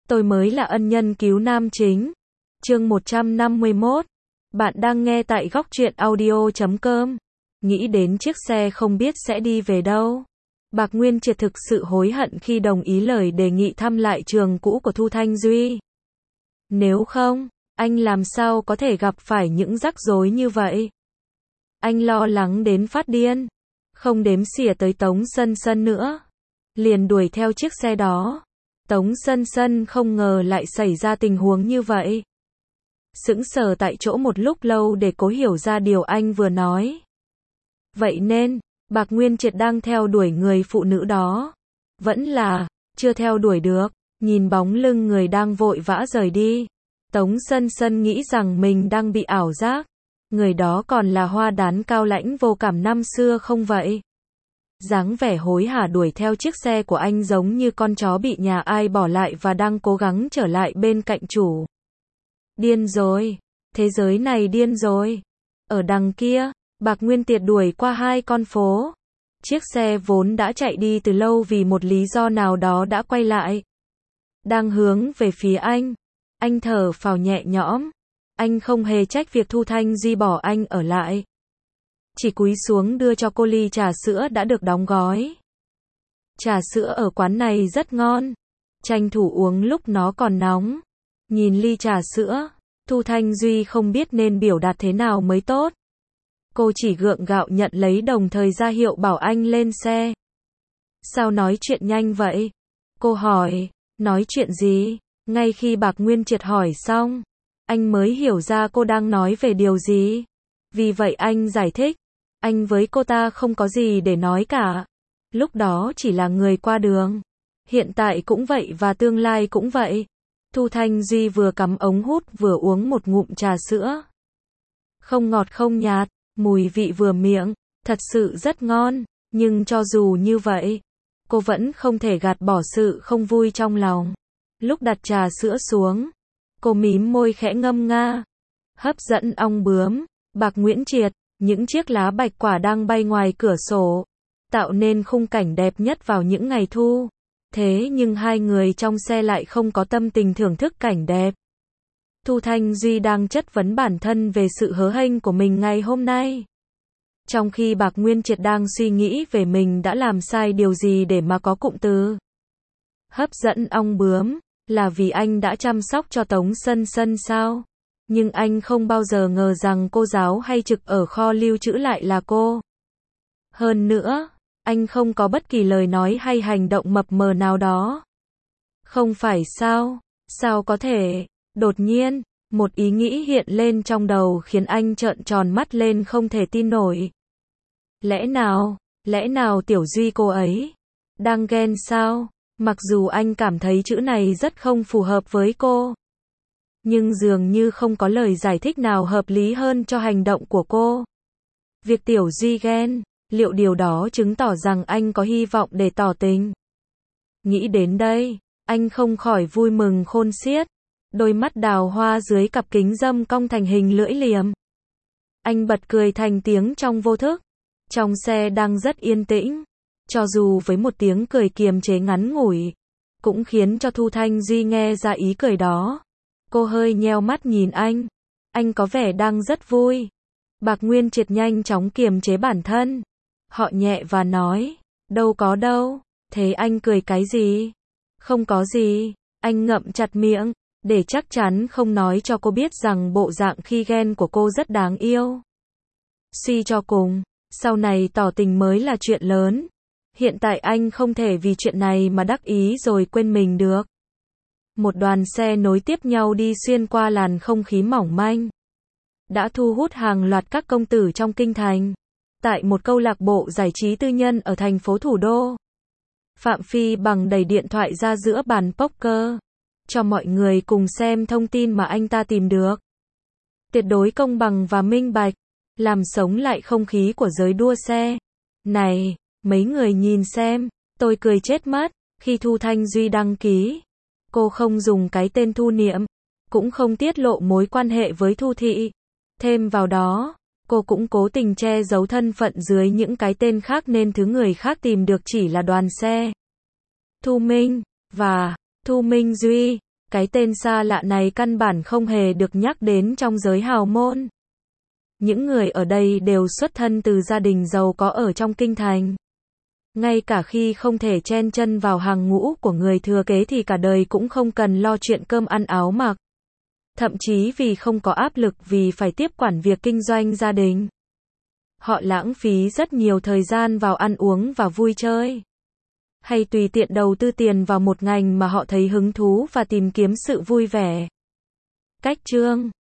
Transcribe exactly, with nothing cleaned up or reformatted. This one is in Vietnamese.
tôi mới là ân nhân cứu nam chính. Chương một trăm năm mươi mốt. Bạn đang nghe tại góc truyện audio chấm com. Nghĩ đến chiếc xe không biết sẽ đi về đâu, Bạc Nguyên Triệt thực sự hối hận khi đồng ý lời đề nghị thăm lại trường cũ của Thu Thanh Duy. Nếu không, anh làm sao có thể gặp phải những rắc rối như vậy? Anh lo lắng đến phát điên, không đếm xỉa tới Tống Sân Sân nữa, liền đuổi theo chiếc xe đó. Tống Sân Sân không ngờ lại xảy ra tình huống như vậy, sững sờ tại chỗ một lúc lâu để cố hiểu ra điều anh vừa nói. Vậy nên, Bạc Nguyên Triệt đang theo đuổi người phụ nữ đó, vẫn là chưa theo đuổi được. Nhìn bóng lưng người đang vội vã rời đi, Tống Sân Sân nghĩ rằng mình đang bị ảo giác. Người đó còn là hoa đán cao lãnh vô cảm năm xưa không vậy? Dáng vẻ hối hả đuổi theo chiếc xe của anh giống như con chó bị nhà ai bỏ lại và đang cố gắng trở lại bên cạnh chủ. Điên rồi, thế giới này điên rồi. Ở đằng kia, Bạc Nguyên Triệt đuổi qua hai con phố. Chiếc xe vốn đã chạy đi từ lâu vì một lý do nào đó đã quay lại, đang hướng về phía anh. Anh thở phào nhẹ nhõm. Anh không hề trách việc Thu Thanh Duy bỏ anh ở lại, chỉ cúi xuống đưa cho cô ly trà sữa đã được đóng gói. Trà sữa ở quán này rất ngon, tranh thủ uống lúc nó còn nóng. Nhìn ly trà sữa, Thu Thanh Duy không biết nên biểu đạt thế nào mới tốt. Cô chỉ gượng gạo nhận lấy, đồng thời ra hiệu bảo anh lên xe. Sao nói chuyện nhanh vậy? Cô hỏi. Nói chuyện gì? Ngay khi Bạc Nguyên Triệt hỏi xong, anh mới hiểu ra cô đang nói về điều gì. Vì vậy anh giải thích, anh với cô ta không có gì để nói cả. Lúc đó chỉ là người qua đường. Hiện tại cũng vậy và tương lai cũng vậy. Thu Thanh Duy vừa cắm ống hút vừa uống một ngụm trà sữa. Không ngọt không nhạt, mùi vị vừa miệng, thật sự rất ngon. Nhưng cho dù như vậy, cô vẫn không thể gạt bỏ sự không vui trong lòng. Lúc đặt trà sữa xuống, cô mím môi khẽ ngâm nga. Hấp dẫn ong bướm, Bạc Nguyễn Triệt, những chiếc lá bạch quả đang bay ngoài cửa sổ, tạo nên khung cảnh đẹp nhất vào những ngày thu. Thế nhưng hai người trong xe lại không có tâm tình thưởng thức cảnh đẹp. Thu Thanh Duy đang chất vấn bản thân về sự hớ hênh của mình ngày hôm nay, trong khi Bạc Nguyên Triệt đang suy nghĩ về mình đã làm sai điều gì để mà có cụm từ hấp dẫn ong bướm. Là vì anh đã chăm sóc cho Tống Sân Sân sao? Nhưng anh không bao giờ ngờ rằng cô giáo hay trực ở kho lưu trữ lại là cô. Hơn nữa, anh không có bất kỳ lời nói hay hành động mập mờ nào đó. Không phải sao? Sao có thể? Đột nhiên, một ý nghĩ hiện lên trong đầu khiến anh trợn tròn mắt lên không thể tin nổi. Lẽ nào, lẽ nào Tiểu Duy cô ấy đang ghen sao? Mặc dù anh cảm thấy chữ này rất không phù hợp với cô, nhưng dường như không có lời giải thích nào hợp lý hơn cho hành động của cô. Việc Tiểu Duy ghen, liệu điều đó chứng tỏ rằng anh có hy vọng để tỏ tình? Nghĩ đến đây, anh không khỏi vui mừng khôn xiết. Đôi mắt đào hoa dưới cặp kính râm cong thành hình lưỡi liềm. Anh bật cười thành tiếng trong vô thức. Trong xe đang rất yên tĩnh. Cho dù với một tiếng cười kiềm chế ngắn ngủi, cũng khiến cho Thu Thanh Duy nghe ra ý cười đó. Cô hơi nheo mắt nhìn anh. Anh có vẻ đang rất vui. Bạc Nguyên Triệt nhanh chóng kiềm chế bản thân. Họ nhẹ và nói, đâu có đâu. Thế anh cười cái gì? Không có gì. Anh ngậm chặt miệng, để chắc chắn không nói cho cô biết rằng bộ dạng khi ghen của cô rất đáng yêu. Suy cho cùng, sau này tỏ tình mới là chuyện lớn. Hiện tại anh không thể vì chuyện này mà đắc ý rồi quên mình được. Một đoàn xe nối tiếp nhau đi xuyên qua làn không khí mỏng manh, đã thu hút hàng loạt các công tử trong kinh thành. Tại một câu lạc bộ giải trí tư nhân ở thành phố thủ đô, Phạm Phi Bằng đẩy điện thoại ra giữa bàn poker, cho mọi người cùng xem thông tin mà anh ta tìm được. Tuyệt đối công bằng và minh bạch, làm sống lại không khí của giới đua xe. Này, mấy người nhìn xem, tôi cười chết mất. Khi Thu Thanh Duy đăng ký, cô không dùng cái tên Thu Niệm, cũng không tiết lộ mối quan hệ với Thu Thị. Thêm vào đó, cô cũng cố tình che giấu thân phận dưới những cái tên khác nên thứ người khác tìm được chỉ là đoàn xe Thu Minh và Thu Minh Duy. Cái tên xa lạ này căn bản không hề được nhắc đến trong giới hào môn. Những người ở đây đều xuất thân từ gia đình giàu có ở trong kinh thành. Ngay cả khi không thể chen chân vào hàng ngũ của người thừa kế thì cả đời cũng không cần lo chuyện cơm ăn áo mặc. Thậm chí vì không có áp lực vì phải tiếp quản việc kinh doanh gia đình. Họ lãng phí rất nhiều thời gian vào ăn uống và vui chơi. Hay tùy tiện đầu tư tiền vào một ngành mà họ thấy hứng thú và tìm kiếm sự vui vẻ. Cách chương